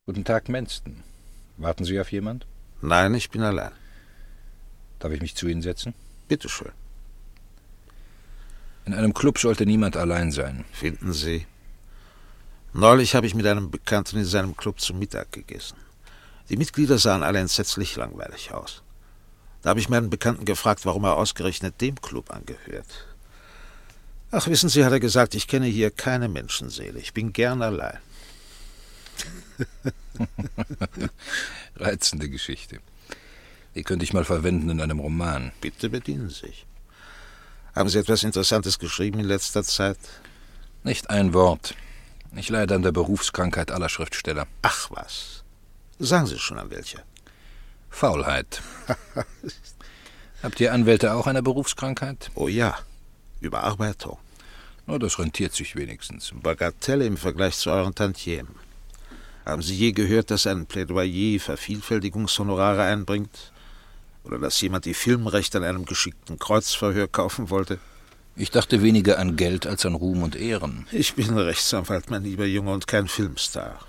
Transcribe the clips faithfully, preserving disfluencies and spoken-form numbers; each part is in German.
Guten Tag, Menston. Warten Sie auf jemand? Nein, ich bin allein. Darf ich mich zu Ihnen setzen? Bitte schön. In einem Club sollte niemand allein sein. Finden Sie? Neulich habe ich mit einem Bekannten in seinem Club zu Mittag gegessen. Die Mitglieder sahen alle entsetzlich langweilig aus. Da habe ich meinen Bekannten gefragt, warum er ausgerechnet dem Club angehört. Ach, wissen Sie, hat er gesagt, ich kenne hier keine Menschenseele. Ich bin gern allein. Reizende Geschichte. Die könnte ich mal verwenden in einem Roman. Bitte bedienen Sie sich. Haben Sie etwas Interessantes geschrieben in letzter Zeit? Nicht ein Wort. Ich leide an der Berufskrankheit aller Schriftsteller. Ach was. Sagen Sie schon an welcher. Faulheit. Habt ihr Anwälte auch eine Berufskrankheit? Oh ja, Überarbeitung. Nur das rentiert sich wenigstens. Bagatelle im Vergleich zu euren Tantiemen. Haben Sie je gehört, dass ein Plädoyer Vervielfältigungshonorare einbringt? Oder dass jemand die Filmrechte an einem geschickten Kreuzverhör kaufen wollte? Ich dachte weniger an Geld als an Ruhm und Ehren. Ich bin Rechtsanwalt, mein lieber Junge, und kein Filmstar.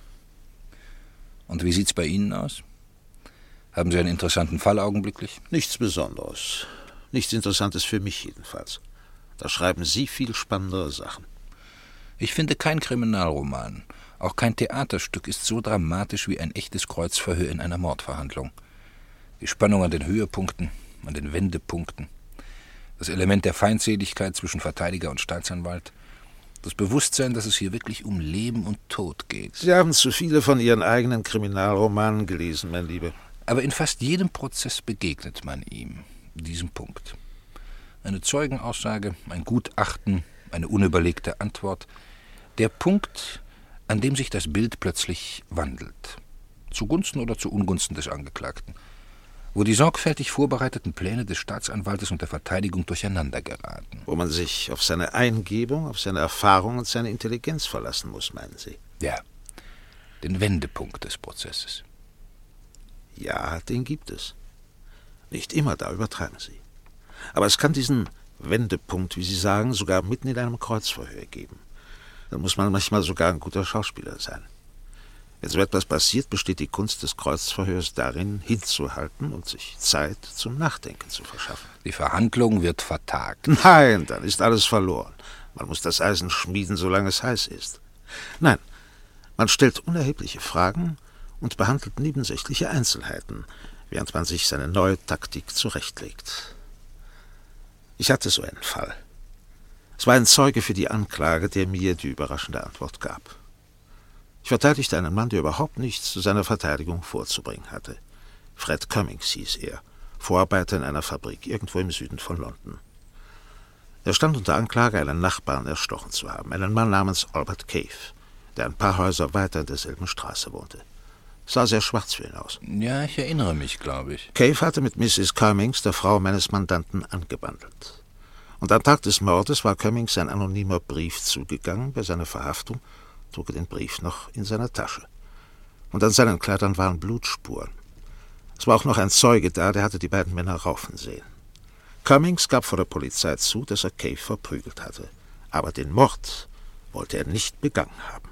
Und wie sieht's bei Ihnen aus? Haben Sie einen interessanten Fall augenblicklich? Nichts Besonderes. Nichts Interessantes für mich jedenfalls. Da schreiben Sie viel spannendere Sachen. Ich finde, kein Kriminalroman, auch kein Theaterstück ist so dramatisch wie ein echtes Kreuzverhör in einer Mordverhandlung. Die Spannung an den Höhepunkten, an den Wendepunkten, das Element der Feindseligkeit zwischen Verteidiger und Staatsanwalt, das Bewusstsein, dass es hier wirklich um Leben und Tod geht. Sie haben zu viele von Ihren eigenen Kriminalromanen gelesen, mein Lieber. Aber in fast jedem Prozess begegnet man ihm, diesem Punkt. Eine Zeugenaussage, ein Gutachten, eine unüberlegte Antwort. Der Punkt, an dem sich das Bild plötzlich wandelt. Zugunsten oder zu Ungunsten des Angeklagten. Wo die sorgfältig vorbereiteten Pläne des Staatsanwaltes und der Verteidigung durcheinander geraten. Wo man sich auf seine Eingebung, auf seine Erfahrung und seine Intelligenz verlassen muss, meinen Sie? Ja, den Wendepunkt des Prozesses. Ja, den gibt es. Nicht immer, da übertreiben Sie. Aber es kann diesen Wendepunkt, wie Sie sagen, sogar mitten in einem Kreuzverhör geben. Dann muss man manchmal sogar ein guter Schauspieler sein. Wenn so etwas passiert, besteht die Kunst des Kreuzverhörs darin, hinzuhalten und sich Zeit zum Nachdenken zu verschaffen. Die Verhandlung wird vertagt. Nein, dann ist alles verloren. Man muss das Eisen schmieden, solange es heiß ist. Nein, man stellt unerhebliche Fragen und behandelt nebensächliche Einzelheiten, während man sich seine neue Taktik zurechtlegt. Ich hatte so einen Fall. Es war ein Zeuge für die Anklage, der mir die überraschende Antwort gab. Ich verteidigte einen Mann, der überhaupt nichts zu seiner Verteidigung vorzubringen hatte. Fred Cummings hieß er, Vorarbeiter in einer Fabrik irgendwo im Süden von London. Er stand unter Anklage, einen Nachbarn erstochen zu haben, einen Mann namens Albert Cave, der ein paar Häuser weiter in derselben Straße wohnte. Sah sehr schwarz für ihn aus. Ja, ich erinnere mich, glaube ich. Cave hatte mit Misses Cummings, der Frau meines Mandanten, angebandelt. Und am Tag des Mordes war Cummings ein anonymer Brief zugegangen. Bei seiner Verhaftung trug er den Brief noch in seiner Tasche. Und an seinen Kleidern waren Blutspuren. Es war auch noch ein Zeuge da, der hatte die beiden Männer raufen sehen. Cummings gab vor der Polizei zu, dass er Cave verprügelt hatte. Aber den Mord wollte er nicht begangen haben.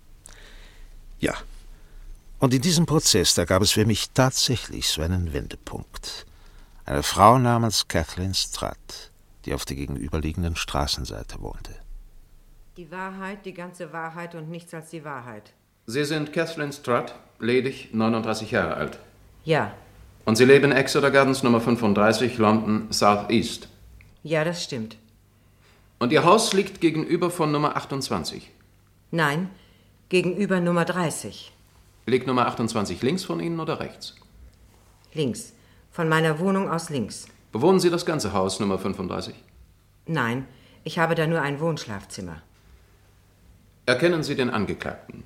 Ja, und in diesem Prozess, da gab es für mich tatsächlich so einen Wendepunkt. Eine Frau namens Kathleen Strutt, die auf der gegenüberliegenden Straßenseite wohnte. Die Wahrheit, die ganze Wahrheit und nichts als die Wahrheit. Sie sind Kathleen Strutt, ledig, neununddreißig Jahre alt. Ja. Und Sie leben in Exeter Gardens Nummer fünfunddreißig, London, South East. Ja, das stimmt. Und Ihr Haus liegt gegenüber von Nummer achtundzwanzig? Nein, gegenüber Nummer dreißig. Liegt Nummer achtundzwanzig links von Ihnen oder rechts? Links. Von meiner Wohnung aus links. Bewohnen Sie das ganze Haus Nummer fünfunddreißig? Nein, ich habe da nur ein Wohnschlafzimmer. Erkennen Sie den Angeklagten?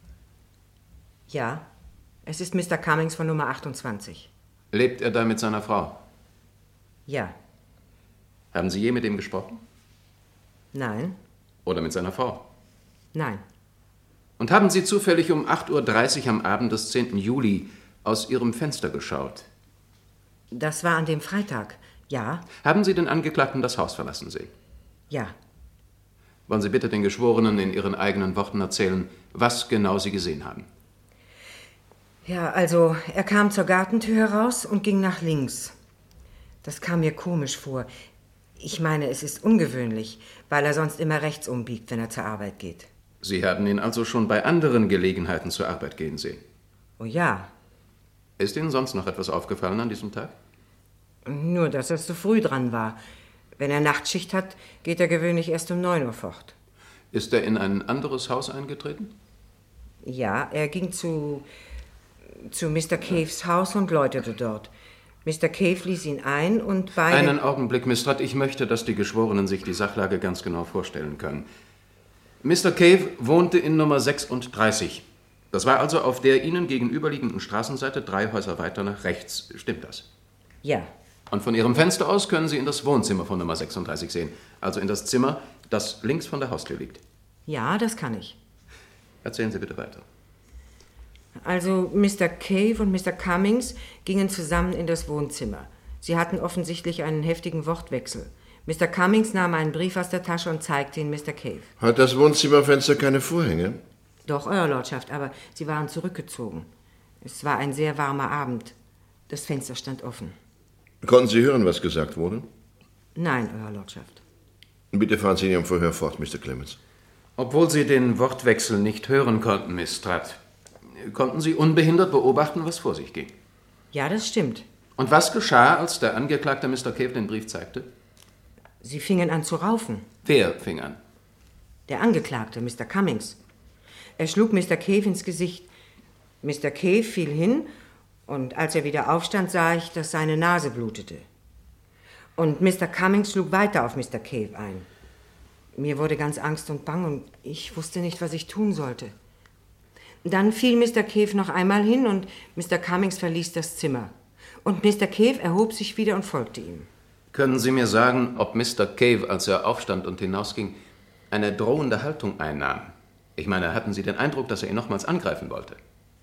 Ja, es ist Mister Cummings von Nummer achtundzwanzig. Lebt er da mit seiner Frau? Ja. Haben Sie je mit ihm gesprochen? Nein. Oder mit seiner Frau? Nein. Und haben Sie zufällig um acht Uhr dreißig am Abend des zehnten Juli aus Ihrem Fenster geschaut? Das war an dem Freitag, ja. Haben Sie den Angeklagten das Haus verlassen sehen? Ja. Wollen Sie bitte den Geschworenen in Ihren eigenen Worten erzählen, was genau Sie gesehen haben? Ja, also er kam zur Gartentür heraus und ging nach links. Das kam mir komisch vor. Ich meine, es ist ungewöhnlich, weil er sonst immer rechts umbiegt, wenn er zur Arbeit geht. Sie haben ihn also schon bei anderen Gelegenheiten zur Arbeit gehen sehen? Oh ja. Ist Ihnen sonst noch etwas aufgefallen an diesem Tag? Nur, dass er zu früh dran war. Wenn er Nachtschicht hat, geht er gewöhnlich erst um neun Uhr fort. Ist er in ein anderes Haus eingetreten? Ja, er ging zu, zu Mister Caves Haus und läutete dort. Mister Cave ließ ihn ein und beide... Einen Augenblick, Miss Strutt. Ich möchte, dass die Geschworenen sich die Sachlage ganz genau vorstellen können. Mister Cave wohnte in Nummer sechsunddreißig. Das war also auf der Ihnen gegenüberliegenden Straßenseite drei Häuser weiter nach rechts. Stimmt das? Ja. Und von Ihrem Fenster aus können Sie in das Wohnzimmer von Nummer sechsunddreißig sehen. Also in das Zimmer, das links von der Haustür liegt. Ja, das kann ich. Erzählen Sie bitte weiter. Also Mister Cave und Mister Cummings gingen zusammen in das Wohnzimmer. Sie hatten offensichtlich einen heftigen Wortwechsel. Mister Cummings nahm einen Brief aus der Tasche und zeigte ihn Mister Cave. Hat das Wohnzimmerfenster keine Vorhänge? Doch, Euer Lordschaft, aber sie waren zurückgezogen. Es war ein sehr warmer Abend. Das Fenster stand offen. Konnten Sie hören, was gesagt wurde? Nein, Euer Lordschaft. Bitte fahren Sie in Ihrem Verhör fort, Mister Clemens. Obwohl Sie den Wortwechsel nicht hören konnten, Miss Strutt, konnten Sie unbehindert beobachten, was vor sich ging? Ja, das stimmt. Und was geschah, als der Angeklagte Mister Cave den Brief zeigte? Sie fingen an zu raufen. Wer fing an? Der Angeklagte, Mister Cummings. Er schlug Mister Cave ins Gesicht. Mister Cave fiel hin, und als er wieder aufstand, sah ich, dass seine Nase blutete. Und Mister Cummings schlug weiter auf Mister Cave ein. Mir wurde ganz Angst und bang, und ich wusste nicht, was ich tun sollte. Dann fiel Mister Cave noch einmal hin, und Mister Cummings verließ das Zimmer. Und Mister Cave erhob sich wieder und folgte ihm. Können Sie mir sagen, ob Mister Cave, als er aufstand und hinausging, eine drohende Haltung einnahm? Ich meine, hatten Sie den Eindruck, dass er ihn nochmals angreifen wollte?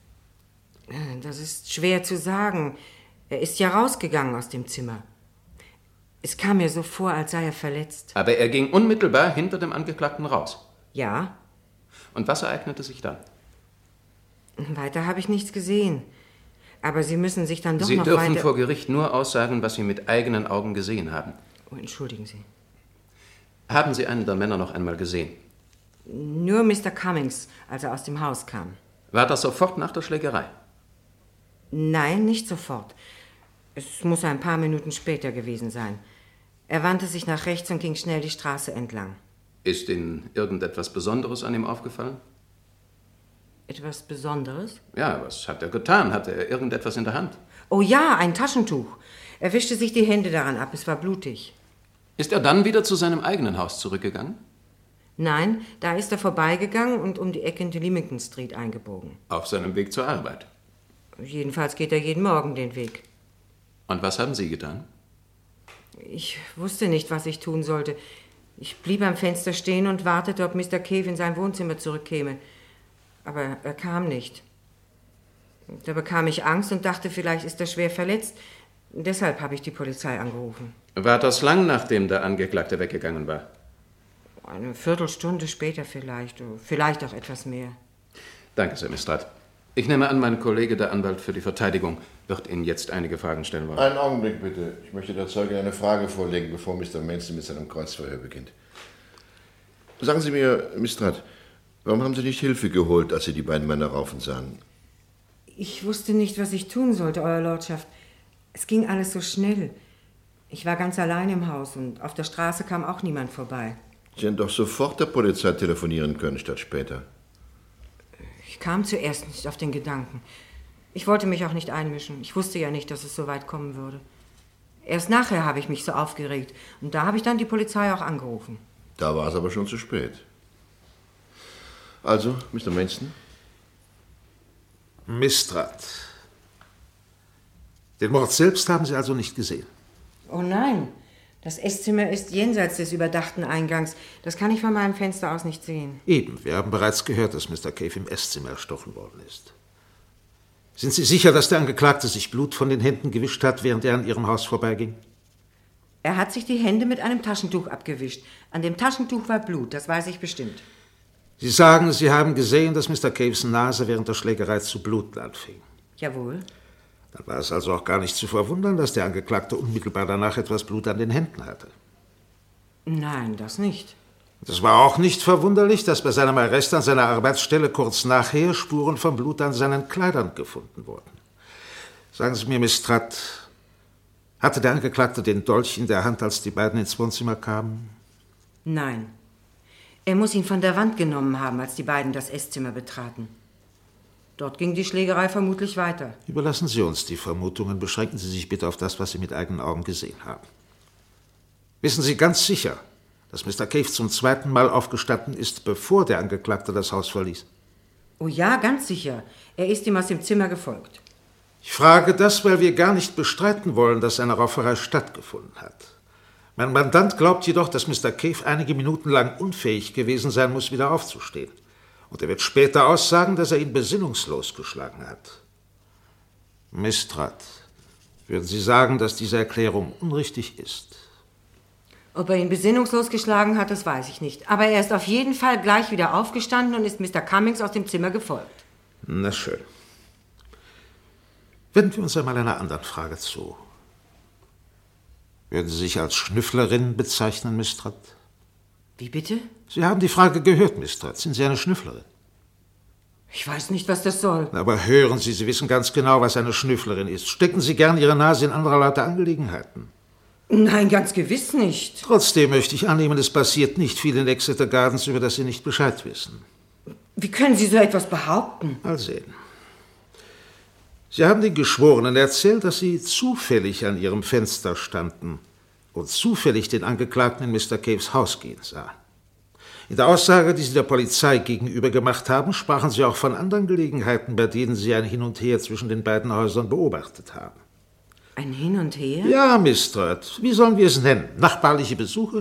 Das ist schwer zu sagen. Er ist ja rausgegangen aus dem Zimmer. Es kam mir so vor, als sei er verletzt. Aber er ging unmittelbar hinter dem Angeklagten raus? Ja. Und was ereignete sich dann? Weiter habe ich nichts gesehen. Aber Sie müssen sich dann doch Sie noch dürfen weiter... vor Gericht nur aussagen, was Sie mit eigenen Augen gesehen haben. Oh, entschuldigen Sie. Haben Sie einen der Männer noch einmal gesehen? Nur Mister Cummings, als er aus dem Haus kam. War das sofort nach der Schlägerei? Nein, nicht sofort. Es muss ein paar Minuten später gewesen sein. Er wandte sich nach rechts und ging schnell die Straße entlang. Ist Ihnen irgendetwas Besonderes an ihm aufgefallen? Etwas Besonderes? Ja, was hat er getan? Hatte er irgendetwas in der Hand? Oh ja, ein Taschentuch. Er wischte sich die Hände daran ab, es war blutig. Ist er dann wieder zu seinem eigenen Haus zurückgegangen? Nein, da ist er vorbeigegangen und um die Ecke in die Leamington Street eingebogen. Auf seinem Weg zur Arbeit? Jedenfalls geht er jeden Morgen den Weg. Und was haben Sie getan? Ich wusste nicht, was ich tun sollte. Ich blieb am Fenster stehen und wartete, ob Mister Cave in sein Wohnzimmer zurückkäme. Aber er kam nicht. Da bekam ich Angst und dachte, vielleicht ist er schwer verletzt. Deshalb habe ich die Polizei angerufen. War das lang, nachdem der Angeklagte weggegangen war? Eine Viertelstunde später vielleicht, vielleicht auch etwas mehr. Danke sehr, Miss Strutt. Ich nehme an, mein Kollege, der Anwalt für die Verteidigung, wird Ihnen jetzt einige Fragen stellen wollen. Einen Augenblick bitte. Ich möchte der Zeugin eine Frage vorlegen, bevor Mister Manson mit seinem Kreuzverhör beginnt. Sagen Sie mir, Miss Strutt, warum haben Sie nicht Hilfe geholt, als Sie die beiden Männer raufen sahen? Ich wusste nicht, was ich tun sollte, Euer Lordschaft. Es ging alles so schnell. Ich war ganz allein im Haus und auf der Straße kam auch niemand vorbei. Sie hätten doch sofort der Polizei telefonieren können, statt später. Ich kam zuerst nicht auf den Gedanken. Ich wollte mich auch nicht einmischen. Ich wusste ja nicht, dass es so weit kommen würde. Erst nachher habe ich mich so aufgeregt. Und da habe ich dann die Polizei auch angerufen. Da war es aber schon zu spät. Also, Mister Manson? Miss Strutt. Den Mord selbst haben Sie also nicht gesehen? Oh nein, das Esszimmer ist jenseits des überdachten Eingangs. Das kann ich von meinem Fenster aus nicht sehen. Eben, wir haben bereits gehört, dass Mister Cave im Esszimmer erstochen worden ist. Sind Sie sicher, dass der Angeklagte sich Blut von den Händen gewischt hat, während er an Ihrem Haus vorbeiging? Er hat sich die Hände mit einem Taschentuch abgewischt. An dem Taschentuch war Blut, das weiß ich bestimmt. Sie sagen, Sie haben gesehen, dass Mister Caves Nase während der Schlägerei zu bluten anfing. Jawohl. Dann war es also auch gar nicht zu verwundern, dass der Angeklagte unmittelbar danach etwas Blut an den Händen hatte. Nein, das nicht. Es war auch nicht verwunderlich, dass bei seinem Arrest an seiner Arbeitsstelle kurz nachher Spuren von Blut an seinen Kleidern gefunden wurden. Sagen Sie mir, Miss Stratt, hatte der Angeklagte den Dolch in der Hand, als die beiden ins Wohnzimmer kamen? Nein. Er muss ihn von der Wand genommen haben, als die beiden das Esszimmer betraten. Dort ging die Schlägerei vermutlich weiter. Überlassen Sie uns die Vermutungen. Beschränken Sie sich bitte auf das, was Sie mit eigenen Augen gesehen haben. Wissen Sie ganz sicher, dass Mister Cave zum zweiten Mal aufgestanden ist, bevor der Angeklagte das Haus verließ? Oh ja, ganz sicher. Er ist ihm aus dem Zimmer gefolgt. Ich frage das, weil wir gar nicht bestreiten wollen, dass eine Rauferei stattgefunden hat. Mein Mandant glaubt jedoch, dass Mister Cave einige Minuten lang unfähig gewesen sein muss, wieder aufzustehen. Und er wird später aussagen, dass er ihn besinnungslos geschlagen hat. Miss Stratt, würden Sie sagen, dass diese Erklärung unrichtig ist? Ob er ihn besinnungslos geschlagen hat, das weiß ich nicht. Aber er ist auf jeden Fall gleich wieder aufgestanden und ist Mister Cummings aus dem Zimmer gefolgt. Na schön. Wenden wir uns einmal einer anderen Frage zu. Würden Sie sich als Schnüfflerin bezeichnen, Miss Stratt? Wie bitte? Sie haben die Frage gehört, Miss Stratt. Sind Sie eine Schnüfflerin? Ich weiß nicht, was das soll. Aber hören Sie, Sie wissen ganz genau, was eine Schnüfflerin ist. Stecken Sie gern Ihre Nase in anderer Leute Angelegenheiten? Nein, ganz gewiss nicht. Trotzdem möchte ich annehmen, es passiert nicht viel in Exeter Gardens, über das Sie nicht Bescheid wissen. Wie können Sie so etwas behaupten? Mal sehen. Sie haben den Geschworenen erzählt, dass Sie zufällig an Ihrem Fenster standen und zufällig den Angeklagten in Mister Caves Haus gehen sahen. In der Aussage, die Sie der Polizei gegenüber gemacht haben, sprachen Sie auch von anderen Gelegenheiten, bei denen Sie ein Hin und Her zwischen den beiden Häusern beobachtet haben. Ein Hin und Her? Ja, Miss Stratt. Wie sollen wir es nennen? Nachbarliche Besuche?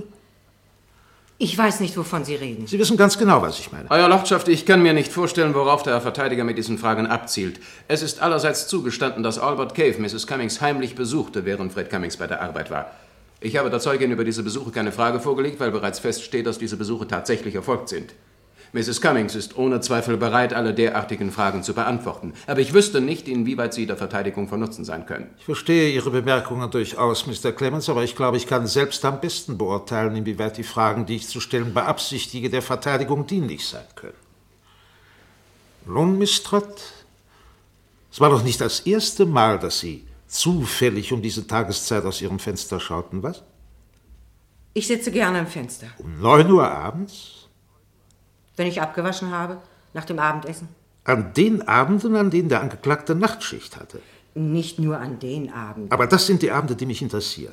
Ich weiß nicht, wovon Sie reden. Sie wissen ganz genau, was ich meine. Euer Lordschaft, ich kann mir nicht vorstellen, worauf der Herr Verteidiger mit diesen Fragen abzielt. Es ist allerseits zugestanden, dass Albert Cave Misses Cummings heimlich besuchte, während Fred Cummings bei der Arbeit war. Ich habe der Zeugin über diese Besuche keine Frage vorgelegt, weil bereits feststeht, dass diese Besuche tatsächlich erfolgt sind. Misses Cummings ist ohne Zweifel bereit, alle derartigen Fragen zu beantworten. Aber ich wüsste nicht, inwieweit sie der Verteidigung von Nutzen sein können. Ich verstehe Ihre Bemerkungen durchaus, Mister Clemens, aber ich glaube, ich kann selbst am besten beurteilen, inwieweit die Fragen, die ich zu stellen beabsichtige, der Verteidigung dienlich sein können. Nun, Miss Stratt, es war doch nicht das erste Mal, dass Sie zufällig um diese Tageszeit aus Ihrem Fenster schauten, was? Ich sitze gerne am Fenster. Um neun Uhr abends? Wenn ich abgewaschen habe, nach dem Abendessen. An den Abenden, an denen der Angeklagte Nachtschicht hatte? Nicht nur an den Abenden. Aber das sind die Abende, die mich interessieren.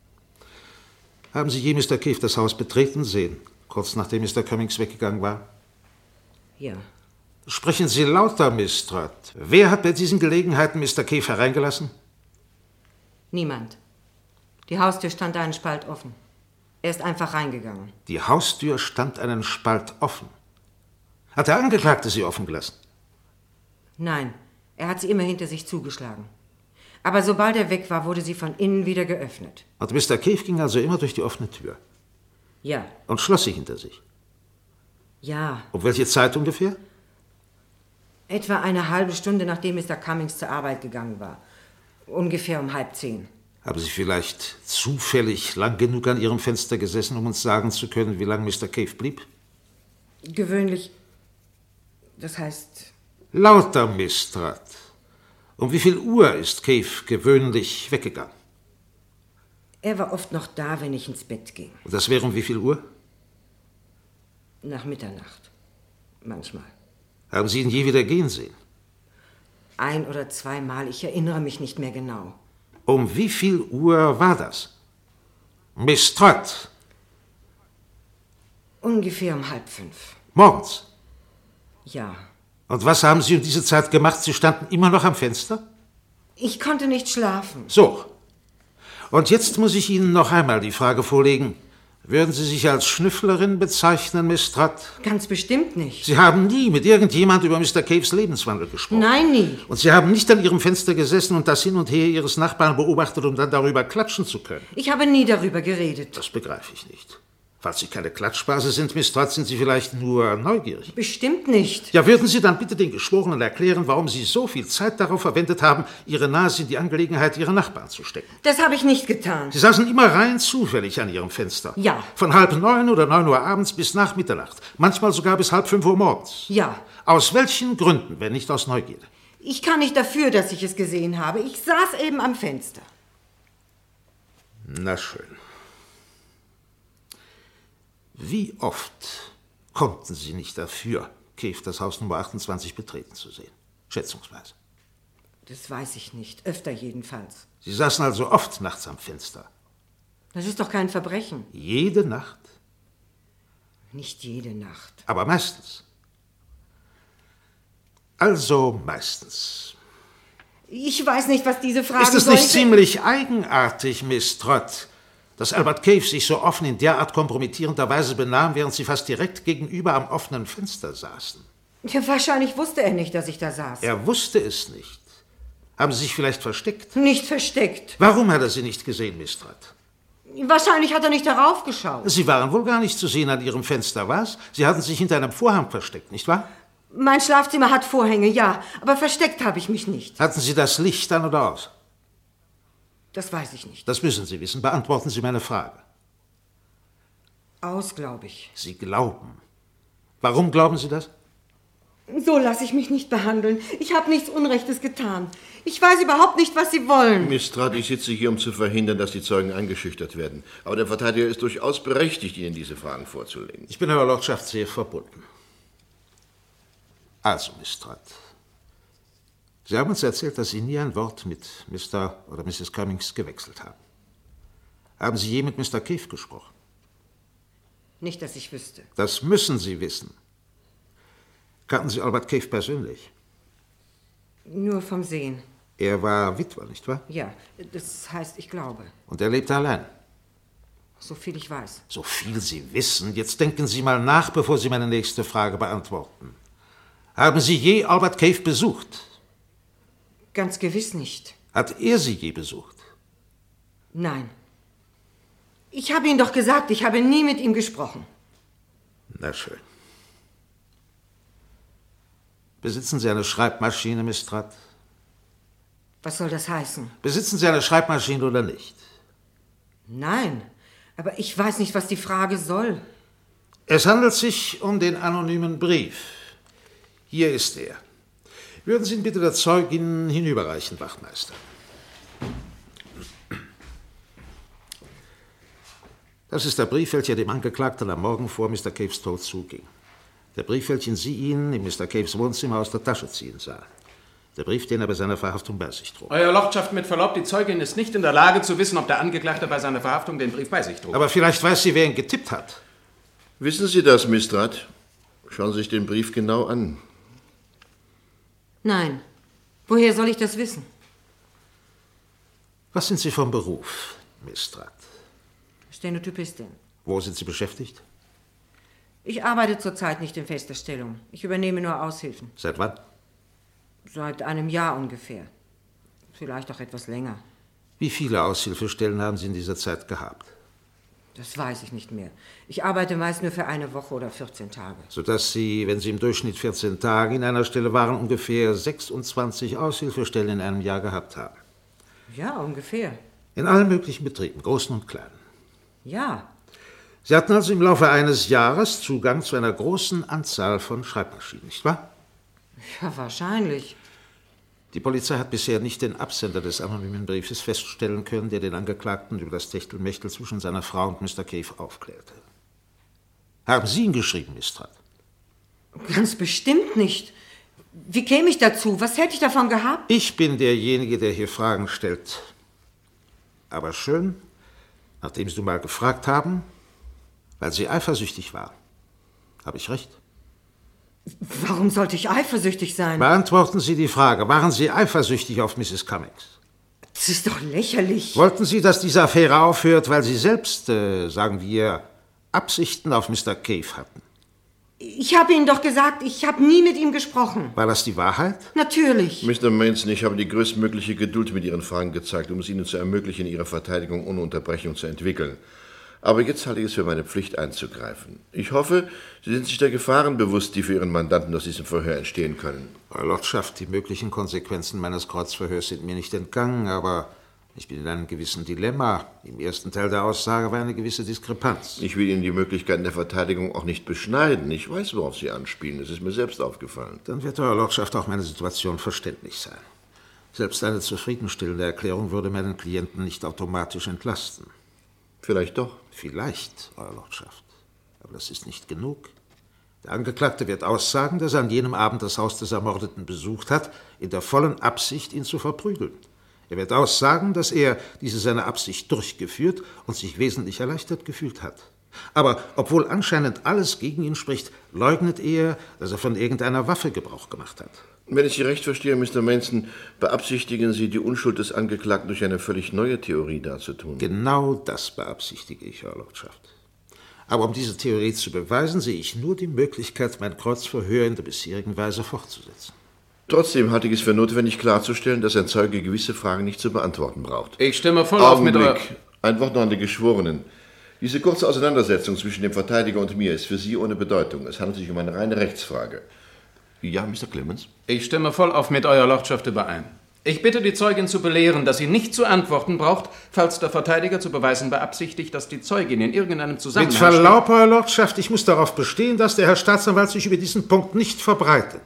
Haben Sie je Mister Cave das Haus betreten sehen, kurz nachdem Mister Cummings weggegangen war? Ja. Sprechen Sie lauter, Miss Stratt. Wer hat bei diesen Gelegenheiten Mister Cave hereingelassen? Niemand. Die Haustür stand einen Spalt offen. Er ist einfach reingegangen. Die Haustür stand einen Spalt offen. Hat der Angeklagte sie offen gelassen? Nein, er hat sie immer hinter sich zugeschlagen. Aber sobald er weg war, wurde sie von innen wieder geöffnet. Und Mister Cave ging also immer durch die offene Tür? Ja. Und schloss sie hinter sich? Ja. Um welche Zeit ungefähr? Etwa eine halbe Stunde, nachdem Mister Cummings zur Arbeit gegangen war. Ungefähr um halb zehn. Haben Sie vielleicht zufällig lang genug an Ihrem Fenster gesessen, um uns sagen zu können, wie lange Mister Cave blieb? Gewöhnlich. Das heißt... Lauter, Miss Stratt. Um wie viel Uhr ist Cave gewöhnlich weggegangen? Er war oft noch da, wenn ich ins Bett ging. Und das wäre um wie viel Uhr? Nach Mitternacht. Manchmal. Haben Sie ihn je wieder gehen sehen? Ein oder zweimal, ich erinnere mich nicht mehr genau. Um wie viel Uhr war das? Miss Stratt. Ungefähr um halb fünf. Morgens? Ja. Und was haben Sie um diese Zeit gemacht? Sie standen immer noch am Fenster? Ich konnte nicht schlafen. So. Und jetzt muss ich Ihnen noch einmal die Frage vorlegen. Würden Sie sich als Schnüfflerin bezeichnen, Miss Stratt? Ganz bestimmt nicht. Sie haben nie mit irgendjemand über Mister Caves Lebenswandel gesprochen. Nein, nie. Und Sie haben nicht an Ihrem Fenster gesessen und das Hin und Her Ihres Nachbarn beobachtet, um dann darüber klatschen zu können. Ich habe nie darüber geredet. Das begreife ich nicht. Falls Sie keine Klatschbase sind, Miss Trott, sind Sie vielleicht nur neugierig. Bestimmt nicht. Ja, würden Sie dann bitte den Geschworenen erklären, warum Sie so viel Zeit darauf verwendet haben, Ihre Nase in die Angelegenheit Ihrer Nachbarn zu stecken? Das habe ich nicht getan. Sie saßen immer rein zufällig an Ihrem Fenster. Ja. Von halb neun oder neun Uhr abends bis nach Mitternacht. Manchmal sogar bis halb fünf Uhr morgens. Ja. Aus welchen Gründen, wenn nicht aus Neugierde? Ich kann nicht dafür, dass ich es gesehen habe. Ich saß eben am Fenster. Na schön. Wie oft konnten Sie nicht dafür, Cave das Haus Nummer achtundzwanzig betreten zu sehen? Schätzungsweise. Das weiß ich nicht. Öfter jedenfalls. Sie saßen also oft nachts am Fenster. Das ist doch kein Verbrechen. Jede Nacht? Nicht jede Nacht. Aber meistens. Also meistens. Ich weiß nicht, was diese Frage Ist es sollte. nicht ziemlich eigenartig, Miss Trott, dass Albert Cave sich so offen in derart kompromittierender Weise benahm, während Sie fast direkt gegenüber am offenen Fenster saßen? Ja, wahrscheinlich wusste er nicht, dass ich da saß. Er wusste es nicht. Haben Sie sich vielleicht versteckt? Nicht versteckt. Warum hat er Sie nicht gesehen, Miss Trott? Wahrscheinlich hat er nicht darauf geschaut. Sie waren wohl gar nicht zu sehen an Ihrem Fenster, was? Sie hatten sich hinter einem Vorhang versteckt, nicht wahr? Mein Schlafzimmer hat Vorhänge, ja, aber versteckt habe ich mich nicht. Hatten Sie das Licht an oder aus? Das weiß ich nicht. Das müssen Sie wissen. Beantworten Sie meine Frage. Aus, glaube ich. Sie glauben. Warum glauben Sie das? So lasse ich mich nicht behandeln. Ich habe nichts Unrechtes getan. Ich weiß überhaupt nicht, was Sie wollen. Miss Trott, ich sitze hier, um zu verhindern, dass die Zeugen eingeschüchtert werden. Aber der Verteidiger ist durchaus berechtigt, Ihnen diese Fragen vorzulegen. Ich bin Eurer Lordschaft sehr verbunden. Also, Miss Trott, Sie haben uns erzählt, dass Sie nie ein Wort mit Mister oder Misses Cummings gewechselt haben. Haben Sie je mit Mister Cave gesprochen? Nicht, dass ich wüsste. Das müssen Sie wissen. Kannten Sie Albert Cave persönlich? Nur vom Sehen. Er war Witwer, nicht wahr? Ja, das heißt, ich glaube. Und er lebte allein? So viel ich weiß. So viel Sie wissen. Jetzt denken Sie mal nach, bevor Sie meine nächste Frage beantworten. Haben Sie je Albert Cave besucht? Ganz gewiss nicht. Hat er Sie je besucht? Nein. Ich habe Ihnen doch gesagt, ich habe nie mit ihm gesprochen. Na schön. Besitzen Sie eine Schreibmaschine, Miss Trott? Was soll das heißen? Besitzen Sie eine Schreibmaschine oder nicht? Nein, aber ich weiß nicht, was die Frage soll. Es handelt sich um den anonymen Brief. Hier ist er. Würden Sie ihn bitte der Zeugin hinüberreichen, Wachtmeister? Das ist der Brief, welcher dem Angeklagten am Morgen vor Mister Caves Tod zuging. Der Brief, welchen Sie ihn in Mister Caves Wohnzimmer aus der Tasche ziehen sah. Der Brief, den er bei seiner Verhaftung bei sich trug. Euer Lordschaft, mit Verlaub, die Zeugin ist nicht in der Lage zu wissen, ob der Angeklagte bei seiner Verhaftung den Brief bei sich trug. Aber vielleicht weiß sie, wer ihn getippt hat. Wissen Sie das, Miss Trott? Schauen Sie sich den Brief genau an. Nein. Woher soll ich das wissen? Was sind Sie vom Beruf, Miss Trott? Stenotypistin. Wo sind Sie beschäftigt? Ich arbeite zurzeit nicht in fester Stellung. Ich übernehme nur Aushilfen. Seit wann? Seit einem Jahr ungefähr. Vielleicht auch etwas länger. Wie viele Aushilfestellen haben Sie in dieser Zeit gehabt? Das weiß ich nicht mehr. Ich arbeite meist nur für eine Woche oder vierzehn Tage. Sodass Sie, wenn Sie im Durchschnitt vierzehn Tage in einer Stelle waren, ungefähr sechsundzwanzig Aushilfestellen in einem Jahr gehabt haben. Ja, ungefähr. In allen möglichen Betrieben, großen und kleinen. Ja. Sie hatten also im Laufe eines Jahres Zugang zu einer großen Anzahl von Schreibmaschinen, nicht wahr? Ja, wahrscheinlich. Die Polizei hat bisher nicht den Absender des anonymen Briefes feststellen können, der den Angeklagten über das Techtelmechtel zwischen seiner Frau und Mister Cave aufklärte. Haben Sie ihn geschrieben, Miss Trott? Ganz bestimmt nicht. Wie käme ich dazu? Was hätte ich davon gehabt? Ich bin derjenige, der hier Fragen stellt. Aber schön, nachdem Sie mal gefragt haben, weil Sie eifersüchtig waren. Habe ich recht? Warum sollte ich eifersüchtig sein? Beantworten Sie die Frage. Waren Sie eifersüchtig auf Misses Cummings? Das ist doch lächerlich. Wollten Sie, dass diese Affäre aufhört, weil Sie selbst, äh, sagen wir, Absichten auf Mister Cave hatten? Ich habe Ihnen doch gesagt, ich habe nie mit ihm gesprochen. War das die Wahrheit? Natürlich. Mister Manson, ich habe die größtmögliche Geduld mit Ihren Fragen gezeigt, um es Ihnen zu ermöglichen, Ihre Verteidigung ohne Unterbrechung zu entwickeln. Aber jetzt halte ich es für meine Pflicht einzugreifen. Ich hoffe, Sie sind sich der Gefahren bewusst, die für Ihren Mandanten aus diesem Verhör entstehen können. Euer Lordschaft, die möglichen Konsequenzen meines Kreuzverhörs sind mir nicht entgangen, aber ich bin in einem gewissen Dilemma. Im ersten Teil der Aussage war eine gewisse Diskrepanz. Ich will Ihnen die Möglichkeiten der Verteidigung auch nicht beschneiden. Ich weiß, worauf Sie anspielen. Es ist mir selbst aufgefallen. Dann wird Euer Lordschaft auch meine Situation verständlich sein. Selbst eine zufriedenstellende Erklärung würde meinen Klienten nicht automatisch entlasten. Vielleicht doch. Vielleicht, Euer Lordschaft. Aber das ist nicht genug. Der Angeklagte wird aussagen, dass er an jenem Abend das Haus des Ermordeten besucht hat, in der vollen Absicht, ihn zu verprügeln. Er wird aussagen, dass er diese seine Absicht durchgeführt und sich wesentlich erleichtert gefühlt hat. Aber obwohl anscheinend alles gegen ihn spricht, leugnet er, dass er von irgendeiner Waffe Gebrauch gemacht hat. Wenn ich Sie recht verstehe, Mister Manson, beabsichtigen Sie, die Unschuld des Angeklagten durch eine völlig neue Theorie darzutun. Genau das beabsichtige ich, Euer Lordschaft. Aber um diese Theorie zu beweisen, sehe ich nur die Möglichkeit, mein Kreuzverhör in der bisherigen Weise fortzusetzen. Trotzdem halte ich es für notwendig klarzustellen, dass ein Zeuge gewisse Fragen nicht zu beantworten braucht. Ich stimme voll auf mit eurer... Ein Wort noch an die Geschworenen. Diese kurze Auseinandersetzung zwischen dem Verteidiger und mir ist für Sie ohne Bedeutung. Es handelt sich um eine reine Rechtsfrage. Ja, Mister Clemens? Ich stimme vollauf mit Eurer Lordschaft überein. Ich bitte die Zeugin zu belehren, dass sie nicht zu antworten braucht, falls der Verteidiger zu beweisen beabsichtigt, dass die Zeugin in irgendeinem Zusammenhang... Mit Verlaub, Euer Lordschaft, ich muss darauf bestehen, dass der Herr Staatsanwalt sich über diesen Punkt nicht verbreitet.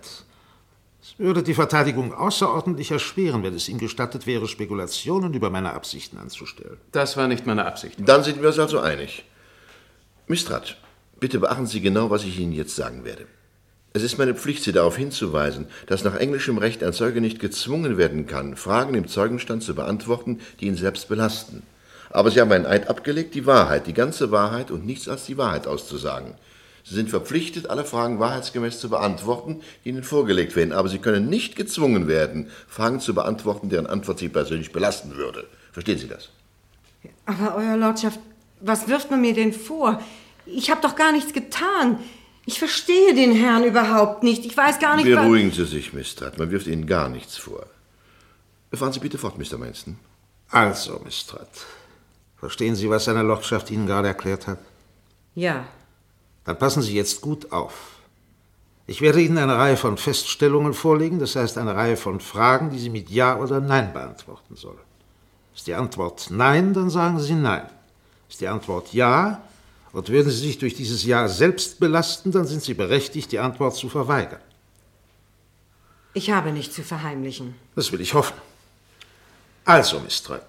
Es würde die Verteidigung außerordentlich erschweren, wenn es ihm gestattet wäre, Spekulationen über meine Absichten anzustellen. Das war nicht meine Absicht. Dann sind wir uns also einig. Miss Strutt, bitte beachten Sie genau, was ich Ihnen jetzt sagen werde. Es ist meine Pflicht, Sie darauf hinzuweisen, dass nach englischem Recht ein Zeuge nicht gezwungen werden kann, Fragen im Zeugenstand zu beantworten, die ihn selbst belasten. Aber Sie haben einen Eid abgelegt, die Wahrheit, die ganze Wahrheit und nichts als die Wahrheit auszusagen. Sie sind verpflichtet, alle Fragen wahrheitsgemäß zu beantworten, die Ihnen vorgelegt werden. Aber Sie können nicht gezwungen werden, Fragen zu beantworten, deren Antwort Sie persönlich belasten würde. Verstehen Sie das? Aber, Euer Lordschaft, was wirft man mir denn vor? Ich habe doch gar nichts getan. Ich verstehe den Herrn überhaupt nicht. Ich weiß gar nicht, was... Beruhigen Sie sich, Miss Strutt. Man wirft Ihnen gar nichts vor. Fahren Sie bitte fort, Mister Manson. Also, Miss Strutt, verstehen Sie, was seine Lordschaft Ihnen gerade erklärt hat? Ja. Dann passen Sie jetzt gut auf. Ich werde Ihnen eine Reihe von Feststellungen vorlegen, das heißt eine Reihe von Fragen, die Sie mit Ja oder Nein beantworten sollen. Ist die Antwort Nein, dann sagen Sie Nein. Ist die Antwort Ja, und würden Sie sich durch dieses Ja selbst belasten, dann sind Sie berechtigt, die Antwort zu verweigern. Ich habe nichts zu verheimlichen. Das will ich hoffen. Also, Miss Strutt,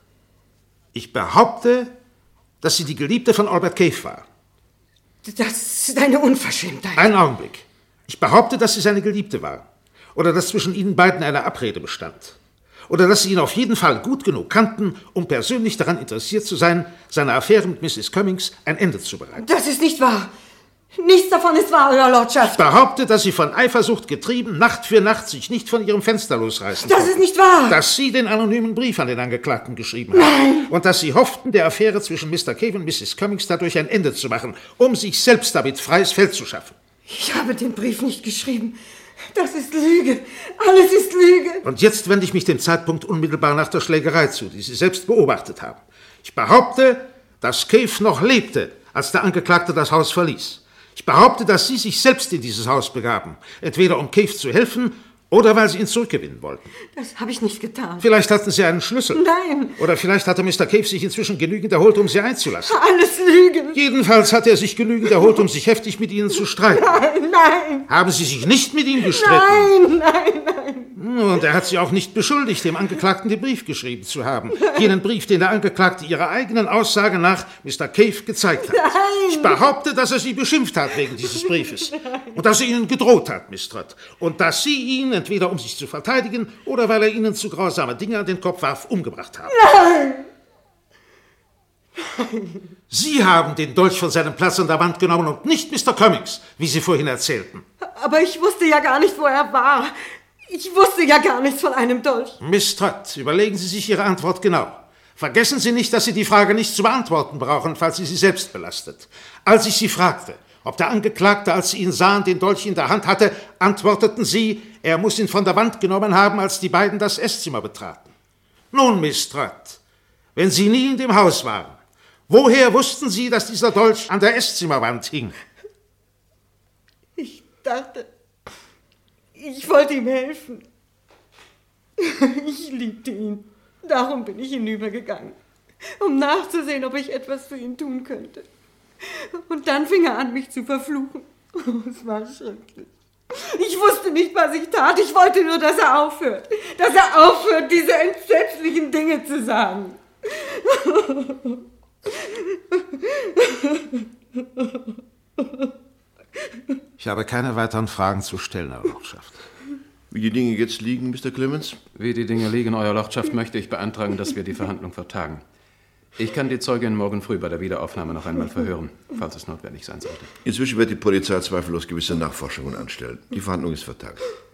ich behaupte, dass Sie die Geliebte von Albert Cave war. Das ist eine Unverschämtheit. Einen Augenblick. Ich behaupte, dass Sie seine Geliebte war. Oder dass zwischen Ihnen beiden eine Abrede bestand. Oder dass Sie ihn auf jeden Fall gut genug kannten, um persönlich daran interessiert zu sein, seiner Affäre mit Misses Cummings ein Ende zu bereiten. Das ist nicht wahr. Nichts davon ist wahr, Euer Lordschaft. Ich behaupte, dass Sie von Eifersucht getrieben, Nacht für Nacht sich nicht von Ihrem Fenster losreißen Das konnten. ist nicht wahr. Dass Sie den anonymen Brief an den Angeklagten geschrieben haben. Nein. Und dass Sie hofften, der Affäre zwischen Mister Cave und Misses Cummings dadurch ein Ende zu machen, um sich selbst damit freies Feld zu schaffen. Ich habe den Brief nicht geschrieben. Das ist Lüge. Alles ist Lüge. Und jetzt wende ich mich dem Zeitpunkt unmittelbar nach der Schlägerei zu, die Sie selbst beobachtet haben. Ich behaupte, dass Cave noch lebte, als der Angeklagte das Haus verließ. Ich behaupte, dass Sie sich selbst in dieses Haus begaben, entweder um Cave zu helfen oder weil Sie ihn zurückgewinnen wollten. Das habe ich nicht getan. Vielleicht hatten Sie einen Schlüssel. Nein. Oder vielleicht hatte Mister Cave sich inzwischen genügend erholt, um Sie einzulassen. Alles Lügen. Jedenfalls hat er sich genügend erholt, um sich heftig mit Ihnen zu streiten. Nein, nein. Haben Sie sich nicht mit ihm gestritten? Nein, nein, nein. Und er hat Sie auch nicht beschuldigt, dem Angeklagten den Brief geschrieben zu haben. Jenen Brief, den der Angeklagte Ihrer eigenen Aussage nach Mister Cave gezeigt hat. Nein. Ich behaupte, dass er Sie beschimpft hat wegen dieses Briefes. Und dass er Ihnen gedroht hat, Miss Strutt. Und dass Sie ihn, entweder um sich zu verteidigen oder weil er Ihnen zu grausame Dinge an den Kopf warf, umgebracht haben. Nein. Sie haben den Dolch von seinem Platz an der Wand genommen und nicht Mister Cummings, wie Sie vorhin erzählten. Aber ich wusste ja gar nicht, wo er war. Ich wusste ja gar nichts von einem Dolch. Miss Strutt, überlegen Sie sich Ihre Antwort genau. Vergessen Sie nicht, dass Sie die Frage nicht zu beantworten brauchen, falls sie Sie selbst belastet. Als ich Sie fragte, ob der Angeklagte, als Sie ihn sahen, den Dolch in der Hand hatte, antworteten Sie, er muss ihn von der Wand genommen haben, als die beiden das Esszimmer betraten. Nun, Miss Strutt, wenn Sie nie in dem Haus waren, Woher wussten Sie, dass dieser Dolch an der Esszimmerwand hing? Ich dachte, ich wollte ihm helfen. Ich liebte ihn. Darum bin ich hinübergegangen, um nachzusehen, ob ich etwas für ihn tun könnte. Und dann fing er an, mich zu verfluchen. Es war schrecklich. Ich wusste nicht, was ich tat. Ich wollte nur, dass er aufhört. Dass er aufhört, diese entsetzlichen Dinge zu sagen. Ich habe keine weiteren Fragen zu stellen, Euer Lordschaft. Wie die Dinge jetzt liegen, Mister Clemens? Wie die Dinge liegen, Euer Lordschaft, möchte ich beantragen, dass wir die Verhandlung vertagen. Ich kann die Zeugin morgen früh bei der Wiederaufnahme noch einmal verhören, falls es notwendig sein sollte. Inzwischen wird die Polizei zweifellos gewisse Nachforschungen anstellen. Die Verhandlung ist vertagt.